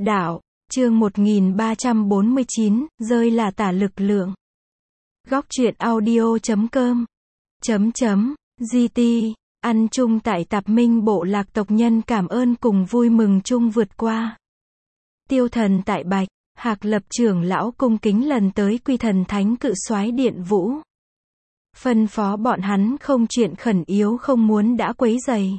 Đạo, chương 1349, rơi là tả lực lượng. Góc truyện audio.com GT, ăn chung tại Tạp Minh bộ lạc tộc nhân cảm ơn cùng vui mừng chung vượt qua. Tiêu Thần tại Bạch, Hạc Lập trưởng lão cung kính lần tới Quy Thần Thánh Cự Soái Điện Vũ. Phân phó bọn hắn không chuyện khẩn yếu không muốn đã quấy rầy.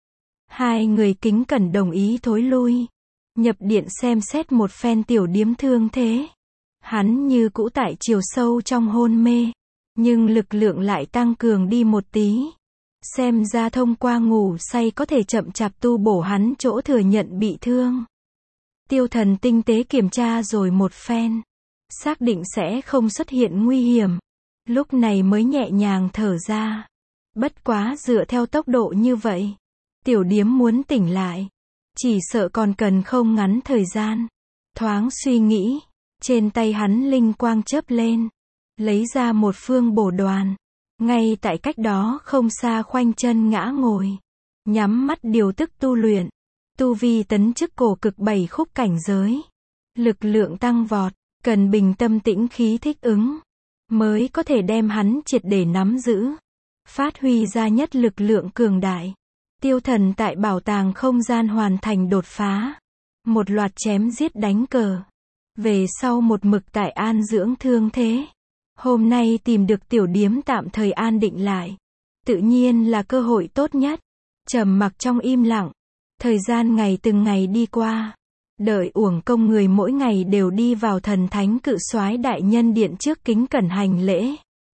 Hai người kính cẩn đồng ý thối lui. Nhập điện xem xét một phen tiểu điếm thương thế. Hắn như cũ tại chiều sâu trong hôn mê. Nhưng lực lượng lại tăng cường đi một tí. Xem ra thông qua ngủ say có thể chậm chạp tu bổ hắn chỗ thừa nhận bị thương. Tiêu Thần tinh tế kiểm tra rồi một phen. Xác định sẽ không xuất hiện nguy hiểm. Lúc này mới nhẹ nhàng thở ra. Bất quá dựa theo tốc độ như vậy. Tiểu điếm muốn tỉnh lại. Chỉ sợ còn cần không ngắn thời gian. Thoáng suy nghĩ. Trên tay hắn linh quang chớp lên. Lấy ra một phương bổ đoàn. Ngay tại cách đó không xa khoanh chân ngã ngồi. Nhắm mắt điều tức tu luyện. Tu vi tấn chức cổ cực 7 khúc cảnh giới. Lực lượng tăng vọt. Cần bình tâm tĩnh khí thích ứng. Mới có thể đem hắn triệt để nắm giữ. Phát huy ra nhất lực lượng cường đại. Tiêu Thần tại bảo tàng không gian hoàn thành đột phá. Một loạt chém giết đánh cờ. Về sau một mực tại an dưỡng thương thế. Hôm nay tìm được tiểu điếm tạm thời an định lại. Tự nhiên là cơ hội tốt nhất. Trầm mặc trong im lặng. Thời gian ngày từng ngày đi qua. Đợi uổng công người mỗi ngày đều đi vào Thần Thánh Cự Soái đại nhân điện trước kính cẩn hành lễ.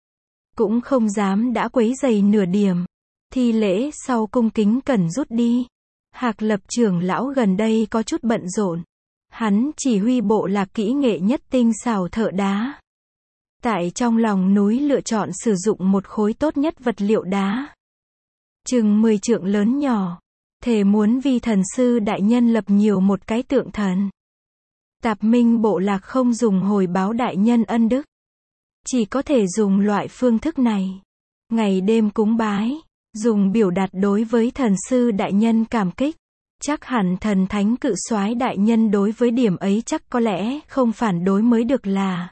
Cũng không dám đã quấy rầy nửa điểm. Thi lễ sau cung kính cẩn rút đi. Hạc Lập trưởng lão gần đây có chút bận rộn. Hắn chỉ huy bộ lạc kỹ nghệ nhất tinh xảo thợ đá. Tại trong lòng núi lựa chọn sử dụng một khối tốt nhất vật liệu đá. Chừng 10 trượng lớn nhỏ. Thề muốn vì thần sư đại nhân lập nhiều một cái tượng thần. Tạp Minh bộ lạc không dùng hồi báo đại nhân ân đức. Chỉ có thể dùng loại phương thức này. Ngày đêm cúng bái. Dùng biểu đạt đối với thần sư đại nhân cảm kích. Chắc hẳn Thần Thánh Cự Soái đại nhân đối với điểm ấy chắc có lẽ không phản đối mới được là.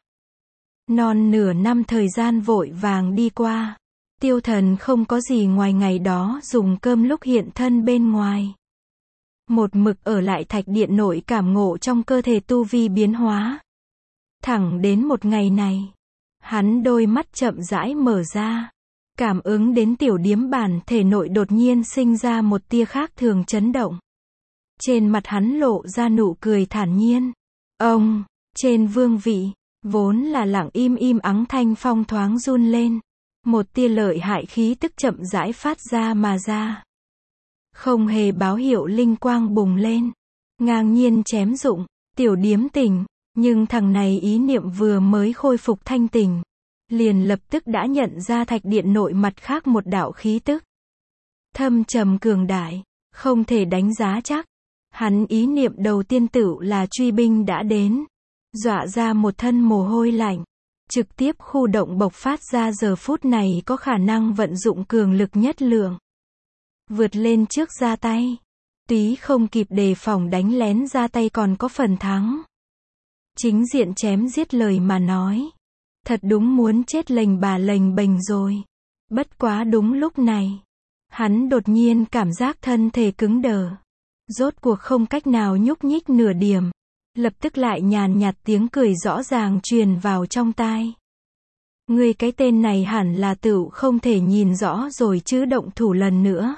Non nửa năm thời gian vội vàng đi qua. Tiêu Thần không có gì ngoài ngày đó dùng cơm lúc hiện thân bên ngoài. Một mực ở lại thạch điện nội cảm ngộ trong cơ thể tu vi biến hóa. Thẳng đến một ngày này. Hắn đôi mắt chậm rãi mở ra. Cảm ứng đến tiểu điếm bản thể nội đột nhiên sinh ra một tia khác thường chấn động. Trên mặt hắn lộ ra nụ cười thản nhiên. Ông, trên vương vị, vốn là lặng im ắng thanh phong thoáng run lên. Một tia lợi hại khí tức chậm rãi phát ra mà ra. Không hề báo hiệu linh quang bùng lên. Ngang nhiên chém dụng, tiểu điếm tỉnh. Nhưng thằng này ý niệm vừa mới khôi phục thanh tỉnh. Liền lập tức đã nhận ra thạch điện nội mặt khác một đạo khí tức. Thâm trầm cường đại, không thể đánh giá chắc. Hắn ý niệm đầu tiên tự là truy binh đã đến. Dọa ra một thân mồ hôi lạnh. Trực tiếp khu động bộc phát ra giờ phút này có khả năng vận dụng cường lực nhất lượng. Vượt lên trước ra tay. Túy không kịp đề phòng đánh lén ra tay còn có phần thắng. Chính diện chém giết lời mà nói. Thật đúng muốn chết lềnh bà lềnh bềnh rồi. Bất quá đúng lúc này. Hắn đột nhiên cảm giác thân thể cứng đờ. Rốt cuộc không cách nào nhúc nhích nửa điểm. Lập tức lại nhàn nhạt tiếng cười rõ ràng truyền vào trong tai. Ngươi cái tên này hẳn là tựu không thể nhìn rõ rồi chứ động thủ lần nữa.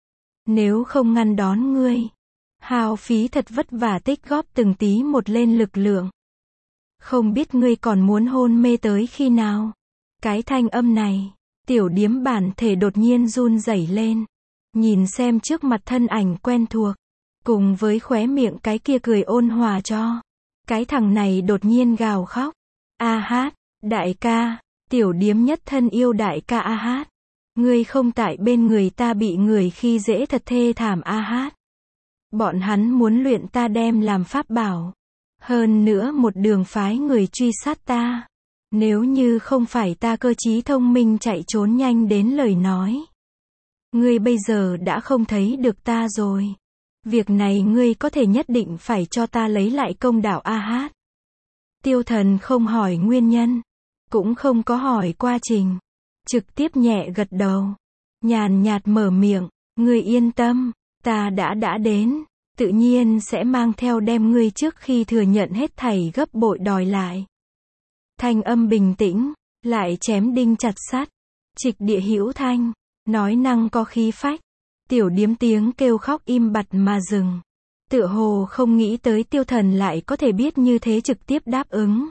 Nếu không ngăn đón ngươi. Hao phí thật vất vả tích góp từng tí một lên lực lượng. Không biết ngươi còn muốn hôn mê tới khi nào. Cái thanh âm này. Tiểu điếm bản thể đột nhiên run rẩy lên. Nhìn xem trước mặt thân ảnh quen thuộc. Cùng với khóe miệng cái kia cười ôn hòa cho. Cái thằng này đột nhiên gào khóc. A hát, đại ca, tiểu điếm nhất thân yêu đại ca A hát. Ngươi không tại bên người ta bị người khi dễ thật thê thảm A hát. Bọn hắn muốn luyện ta đem làm pháp bảo. Hơn nữa một đường phái người truy sát ta. Nếu như không phải ta cơ trí thông minh chạy trốn nhanh đến lời nói. Ngươi bây giờ đã không thấy được ta rồi. Việc này ngươi có thể nhất định phải cho ta lấy lại công đạo a hát. Tiêu Thần không hỏi nguyên nhân, cũng không có hỏi quá trình, trực tiếp nhẹ gật đầu, nhàn nhạt mở miệng, ngươi yên tâm, ta đã đến, tự nhiên sẽ mang theo đem ngươi trước khi thừa nhận hết thảy gấp bội đòi lại. Thanh âm bình tĩnh, lại chém đinh chặt sắt, trịch địa hữu thanh, nói năng có khí phách. Tiểu Điếm tiếng kêu khóc im bặt mà dừng. Tựa hồ không nghĩ tới Tiêu Thần lại có thể biết như thế trực tiếp đáp ứng.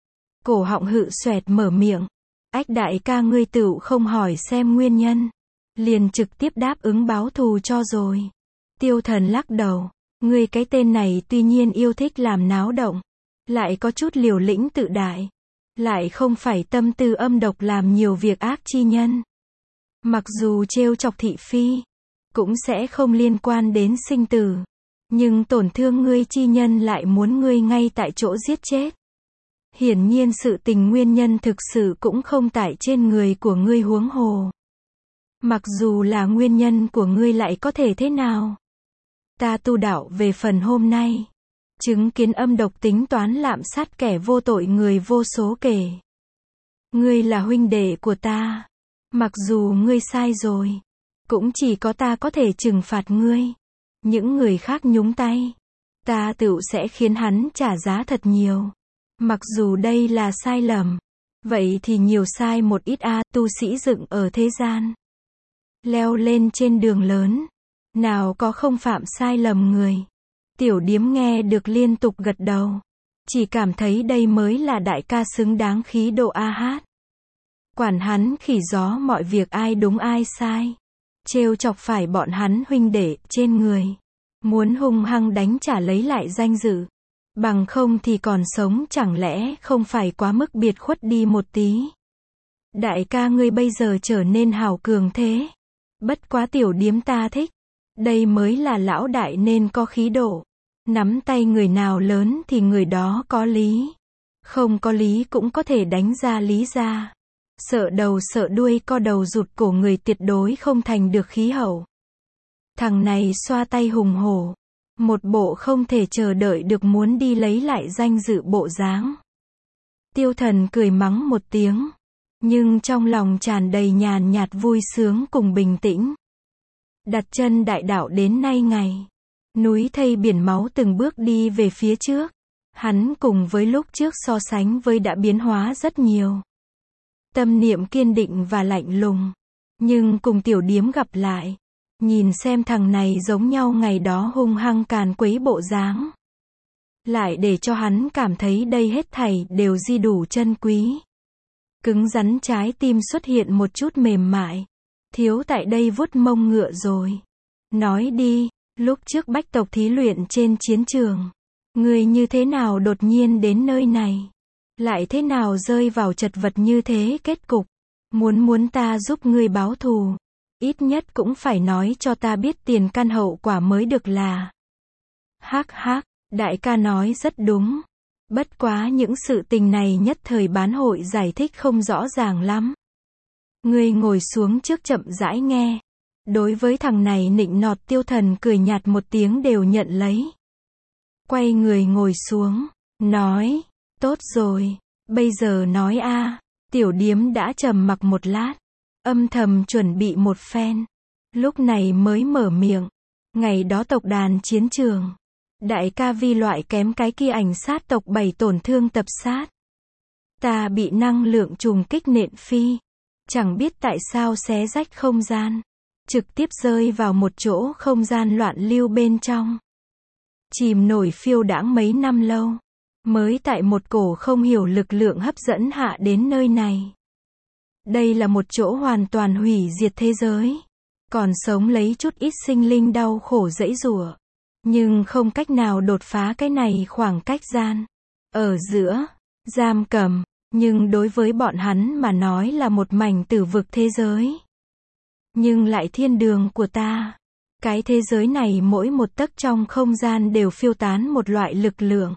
Cổ họng hự xoẹt mở miệng. Ách đại ca ngươi tựu không hỏi xem nguyên nhân. Liền trực tiếp đáp ứng báo thù cho rồi. Tiêu Thần lắc đầu. Ngươi cái tên này tuy nhiên yêu thích làm náo động. Lại có chút liều lĩnh tự đại. Lại không phải tâm tư âm độc làm nhiều việc ác chi nhân. Mặc dù trêu chọc thị phi, cũng sẽ không liên quan đến sinh tử. Nhưng tổn thương ngươi chi nhân lại muốn ngươi ngay tại chỗ giết chết. Hiển nhiên sự tình nguyên nhân thực sự cũng không tại trên người của ngươi huống hồ. Mặc dù là nguyên nhân của ngươi lại có thể thế nào? Ta tu đạo về phần hôm nay, chứng kiến âm độc tính toán lạm sát kẻ vô tội người vô số kể. Ngươi là huynh đệ của ta. Mặc dù ngươi sai rồi, cũng chỉ có ta có thể trừng phạt ngươi. Những người khác nhúng tay, ta tựu sẽ khiến hắn trả giá thật nhiều. Mặc dù đây là sai lầm, vậy thì nhiều sai một ít tu sĩ dựng ở thế gian. Leo lên trên đường lớn, nào có không phạm sai lầm người. Tiểu Điếm nghe được liên tục gật đầu. Chỉ cảm thấy đây mới là đại ca xứng đáng khí độ a hát. Quản hắn khỉ gió mọi việc ai đúng ai sai. Trêu chọc phải bọn hắn huynh đệ trên người. Muốn hung hăng đánh trả lấy lại danh dự. Bằng không thì còn sống chẳng lẽ không phải quá mức biệt khuất đi một tí. Đại ca ngươi bây giờ trở nên hào cường thế. Bất quá Tiểu Điếm ta thích. Đây mới là lão đại nên có khí độ. Nắm tay người nào lớn thì người đó có lý. Không có lý cũng có thể đánh ra lý ra. Sợ đầu sợ đuôi co đầu rụt cổ người tuyệt đối không thành được khí hậu. Thằng này xoa tay hùng hổ. Một bộ không thể chờ đợi được muốn đi lấy lại danh dự bộ dáng. Tiêu Thần cười mắng một tiếng. Nhưng trong lòng tràn đầy nhàn nhạt vui sướng cùng bình tĩnh. Đặt chân đại đạo đến nay ngày. Núi thây biển máu từng bước đi về phía trước. Hắn cùng với lúc trước so sánh với đã biến hóa rất nhiều. Tâm niệm kiên định và lạnh lùng. Nhưng cùng Tiểu Điếm gặp lại. Nhìn xem thằng này giống nhau ngày đó hung hăng càn quấy bộ dáng. Lại để cho hắn cảm thấy đây hết thảy đều di đủ chân quý. Cứng rắn trái tim xuất hiện một chút mềm mại. Thiếu tại đây vuốt mông ngựa rồi. Nói đi, lúc trước bách tộc thí luyện trên chiến trường. Ngươi như thế nào đột nhiên đến nơi này? Lại thế nào rơi vào chật vật như thế kết cục? Muốn ta giúp ngươi báo thù. Ít nhất cũng phải nói cho ta biết tiền căn hậu quả mới được là. Hắc hắc, đại ca nói rất đúng. Bất quá những sự tình này nhất thời bán hội giải thích không rõ ràng lắm. Ngươi ngồi xuống trước chậm rãi nghe. Đối với thằng này nịnh nọt Tiêu Thần cười nhạt một tiếng đều nhận lấy. Quay người ngồi xuống, nói, tốt rồi, bây giờ nói a. Tiểu Điếm đã trầm mặc một lát, âm thầm chuẩn bị một phen. Lúc này mới mở miệng. Ngày đó tộc đàn chiến trường. Đại ca vi loại kém cái kia ảnh sát tộc 7 tổn thương tập sát. Ta bị năng lượng trùng kích nện phi. Chẳng biết tại sao xé rách không gian. Trực tiếp rơi vào một chỗ không gian loạn lưu bên trong. Chìm nổi phiêu đãng mấy năm lâu. Mới tại một cổ không hiểu lực lượng hấp dẫn hạ đến nơi này. Đây là một chỗ hoàn toàn hủy diệt thế giới. Còn sống lấy chút ít sinh linh đau khổ dãy rủa. Nhưng không cách nào đột phá cái này khoảng cách gian. Ở giữa, giam cầm. Nhưng đối với bọn hắn mà nói là một mảnh tử vực thế giới. Nhưng lại thiên đường của ta. Cái thế giới này mỗi một tấc trong không gian đều phiêu tán một loại lực lượng.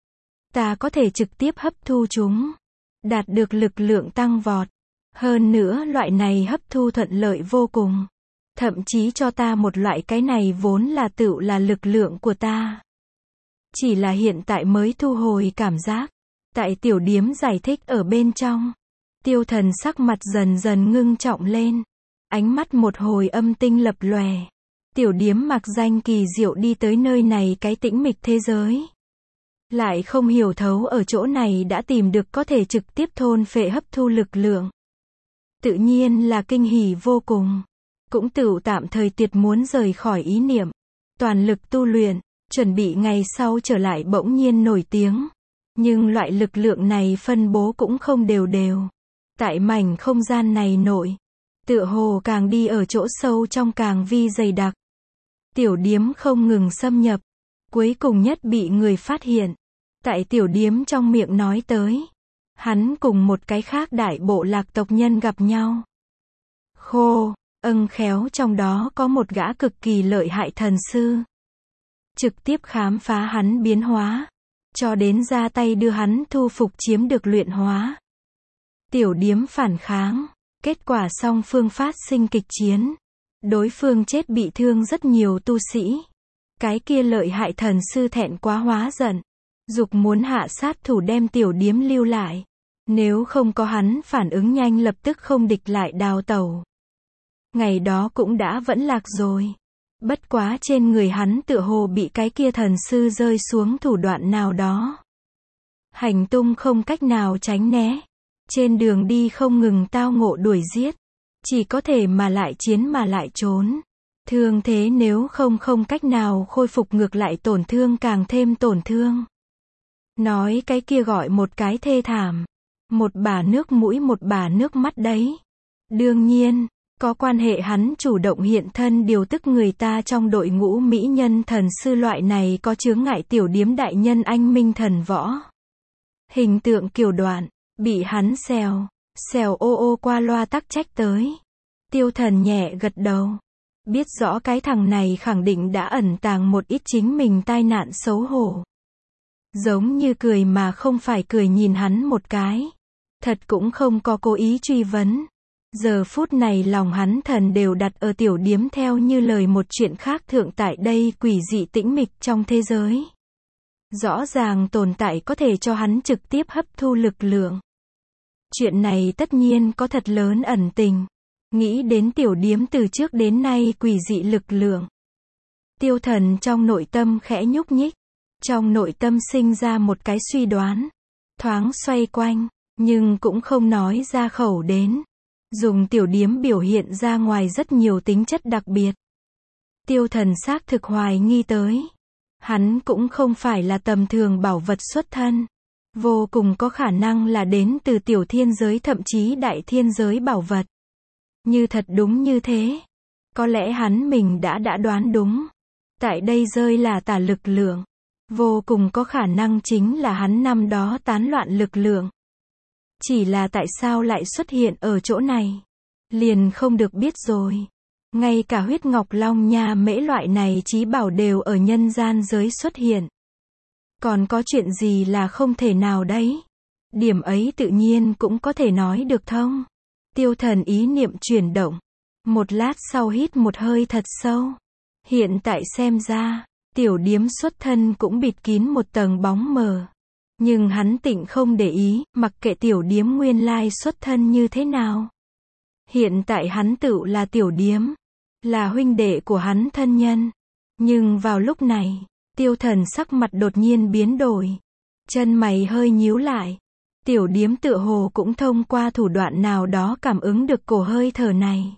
Ta có thể trực tiếp hấp thu chúng. Đạt được lực lượng tăng vọt. Hơn nữa loại này hấp thu thuận lợi vô cùng. thậm chí cho ta một loại cái này vốn là tựu là lực lượng của ta. Chỉ là hiện tại mới thu hồi cảm giác. Tại tiểu điếm giải thích ở bên trong, Tiêu Thần sắc mặt dần dần ngưng trọng lên. Ánh mắt một hồi âm tinh lập lòe. Tiểu điếm mặc danh kỳ diệu đi tới nơi này cái tĩnh mịch thế giới. Lại không hiểu thấu ở chỗ này đã tìm được có thể trực tiếp thôn phệ hấp thu lực lượng. Tự nhiên là kinh hỉ vô cùng. Cũng tựu tạm thời tiệt muốn rời khỏi ý niệm. Toàn lực tu luyện, chuẩn bị ngày sau trở lại bỗng nhiên nổi tiếng. Nhưng loại lực lượng này phân bố cũng không đều đều. Tại mảnh không gian này nội, tựa hồ càng đi ở chỗ sâu trong càng vi dày đặc. Tiểu điếm không ngừng xâm nhập, cuối cùng nhất bị người phát hiện. Tại tiểu điếm trong miệng nói tới, hắn cùng một cái khác đại bộ lạc tộc nhân gặp nhau. Khéo trong đó có một gã cực kỳ lợi hại thần sư. Trực tiếp khám phá hắn biến hóa, cho đến ra tay đưa hắn thu phục chiếm được luyện hóa. Tiểu điếm phản kháng, kết quả song phương phát sinh kịch chiến. Đối phương chết bị thương rất nhiều tu sĩ. Cái kia lợi hại thần sư thẹn quá hóa giận, dục muốn hạ sát thủ đem tiểu điếm lưu lại. Nếu không có hắn phản ứng nhanh lập tức không địch lại đào tẩu. Ngày đó cũng đã vẫn lạc rồi. Bất quá trên người hắn tựa hồ bị cái kia thần sư rơi xuống thủ đoạn nào đó. Hành tung không cách nào tránh né. Trên đường đi không ngừng tao ngộ đuổi giết. Chỉ có thể mà lại chiến mà lại trốn. Thương thế nếu không cách nào khôi phục ngược lại tổn thương càng thêm tổn thương. Nói cái kia gọi một cái thê thảm. Một bả nước mũi một bả nước mắt đấy. Đương nhiên, có quan hệ hắn chủ động hiện thân điều tức người ta trong đội ngũ mỹ nhân thần sư loại này có chướng ngại tiểu điếm đại nhân anh minh thần võ. Hình tượng kiều đoạn, bị hắn xèo ô qua loa tắc trách tới. Tiêu Thần nhẹ gật đầu. Biết rõ cái thằng này khẳng định đã ẩn tàng một ít chính mình tai nạn xấu hổ. Giống như cười mà không phải cười nhìn hắn một cái. Thật cũng không có cố ý truy vấn. Giờ phút này lòng hắn thần đều đặt ở tiểu điếm theo như lời một chuyện khác thượng tại đây quỷ dị tĩnh mịch trong thế giới. Rõ ràng tồn tại có thể cho hắn trực tiếp hấp thu lực lượng. Chuyện này tất nhiên có thật lớn ẩn tình. Nghĩ đến tiểu điếm từ trước đến nay quỷ dị lực lượng. Tiêu Thần trong nội tâm khẽ nhúc nhích. Trong nội tâm sinh ra một cái suy đoán. Thoáng xoay quanh, nhưng cũng không nói ra khẩu đến. Dùng tiểu điếm biểu hiện ra ngoài rất nhiều tính chất đặc biệt. Tiêu Thần xác thực hoài nghi tới. Hắn cũng không phải là tầm thường bảo vật xuất thân. Vô cùng có khả năng là đến từ tiểu thiên giới thậm chí đại thiên giới bảo vật. Như thật đúng như thế. Có lẽ hắn mình đã đoán đúng. Tại đây rơi là tả lực lượng. Vô cùng có khả năng chính là hắn năm đó tán loạn lực lượng. Chỉ là tại sao lại xuất hiện ở chỗ này? Liền không được biết rồi. Ngay cả huyết ngọc long nha mễ loại này chí bảo đều ở nhân gian giới xuất hiện. Còn có chuyện gì là không thể nào đấy? Điểm ấy tự nhiên cũng có thể nói được thông. Tiêu Thần ý niệm chuyển động. Một lát sau hít một hơi thật sâu. Hiện tại xem ra, tiểu điếm xuất thân cũng bịt kín một tầng bóng mờ. Nhưng hắn tịnh không để ý, mặc kệ tiểu điếm nguyên lai xuất thân như thế nào. Hiện tại hắn tự là tiểu điếm, là huynh đệ của hắn thân nhân. Nhưng vào lúc này, Tiêu Thần sắc mặt đột nhiên biến đổi. Chân mày hơi nhíu lại. Tiểu điếm tựa hồ cũng thông qua thủ đoạn nào đó cảm ứng được cổ hơi thở này.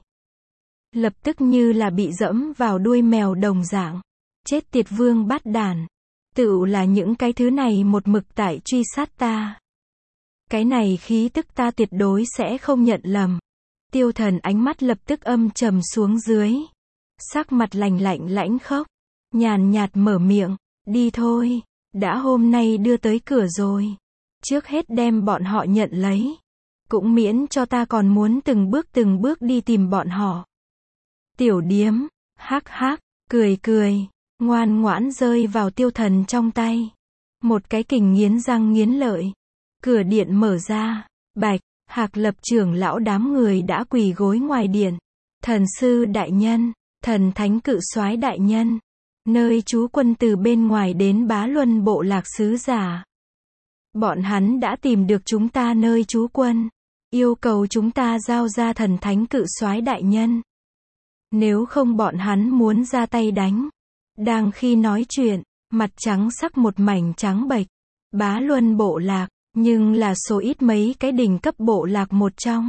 Lập tức như là bị dẫm vào đuôi mèo đồng dạng. Chết tiệt vương bát đản. Tựu là những cái thứ này một mực tại truy sát ta. Cái này khí tức ta tuyệt đối sẽ không nhận lầm. Tiêu Thần ánh mắt lập tức âm trầm xuống dưới. Sắc mặt lạnh lãnh khốc. Nhàn nhạt mở miệng. Đi thôi. Đã hôm nay đưa tới cửa rồi. Trước hết đem bọn họ nhận lấy. Cũng miễn cho ta còn muốn từng bước đi tìm bọn họ. Tiểu điếm. Hắc, cười. Ngoan ngoãn rơi vào Tiêu Thần trong tay. Một cái kình nghiến răng nghiến lợi. Cửa điện mở ra. Bạch, Hạc Lập trưởng lão đám người đã quỳ gối ngoài điện. Thần sư đại nhân, thần thánh cự soái đại nhân, nơi trú quân từ bên ngoài đến Bá Luân bộ lạc sứ giả. Bọn hắn đã tìm được chúng ta nơi trú quân, yêu cầu chúng ta giao ra thần thánh cự soái đại nhân. Nếu không bọn hắn muốn ra tay đánh. Đang khi nói chuyện, mặt trắng sắc một mảnh trắng bệch. Bá Luân bộ lạc, nhưng là số ít mấy cái đỉnh cấp bộ lạc một trong.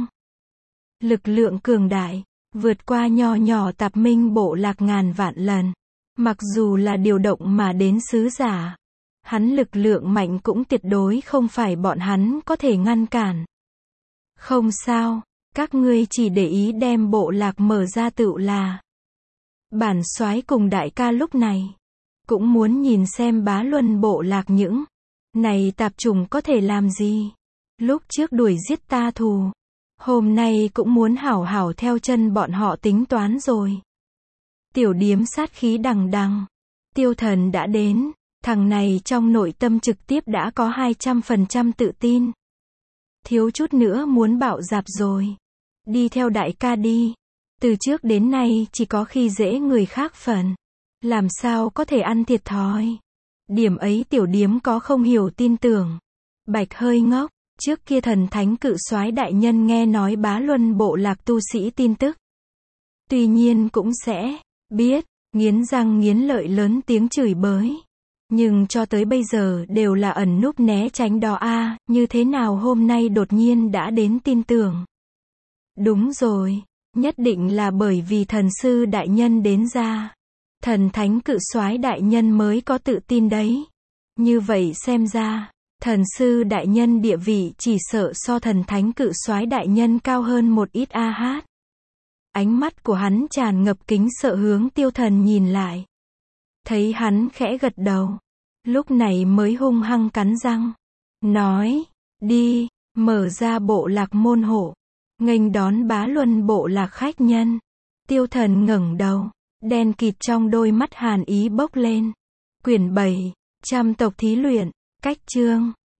Lực lượng cường đại, vượt qua nho nhỏ Tạp Minh bộ lạc ngàn vạn lần. Mặc dù là điều động mà đến sứ giả, hắn lực lượng mạnh cũng tuyệt đối không phải bọn hắn có thể ngăn cản. Không sao, các ngươi chỉ để ý đem bộ lạc mở ra tựu là. Bản soái cùng đại ca lúc này cũng muốn nhìn xem Bá Luân bộ lạc những này tạp chủng có thể làm gì. Lúc trước đuổi giết ta thù, hôm nay cũng muốn hảo hảo theo chân bọn họ tính toán rồi. Tiểu điếm sát khí đằng đằng. Tiêu Thần đã đến, thằng này trong nội tâm trực tiếp đã có 200% tự tin. Thiếu chút nữa muốn bạo dạp rồi. Đi theo đại ca đi. Từ trước đến nay chỉ có khi dễ người khác phần. Làm sao có thể ăn thiệt thòi. Điểm ấy tiểu điếm có không hiểu tin tưởng. Bạch hơi ngốc, trước kia thần thánh cự soái đại nhân nghe nói Bá Luân bộ lạc tu sĩ tin tức. Tuy nhiên cũng sẽ biết, nghiến răng nghiến lợi lớn tiếng chửi bới. Nhưng cho tới bây giờ đều là ẩn núp né tránh đó a, như thế nào hôm nay đột nhiên đã đến tin tưởng. Đúng rồi, nhất định là bởi vì thần sư đại nhân đến ra. Thần thánh cự soái đại nhân mới có tự tin đấy. Như vậy xem ra, thần sư đại nhân địa vị chỉ sợ so thần thánh cự soái đại nhân cao hơn một ít a hát. Ánh mắt của hắn tràn ngập kính sợ hướng Tiêu Thần nhìn lại. Thấy hắn khẽ gật đầu, lúc này mới hung hăng cắn răng, nói, đi, mở ra bộ lạc môn hộ, nghênh đón Bá Luân bộ lạc khách nhân. Tiêu Thần ngẩng đầu, đen kịt trong đôi mắt hàn ý bốc lên. Quyển 7, Trăm tộc thí luyện, cách chương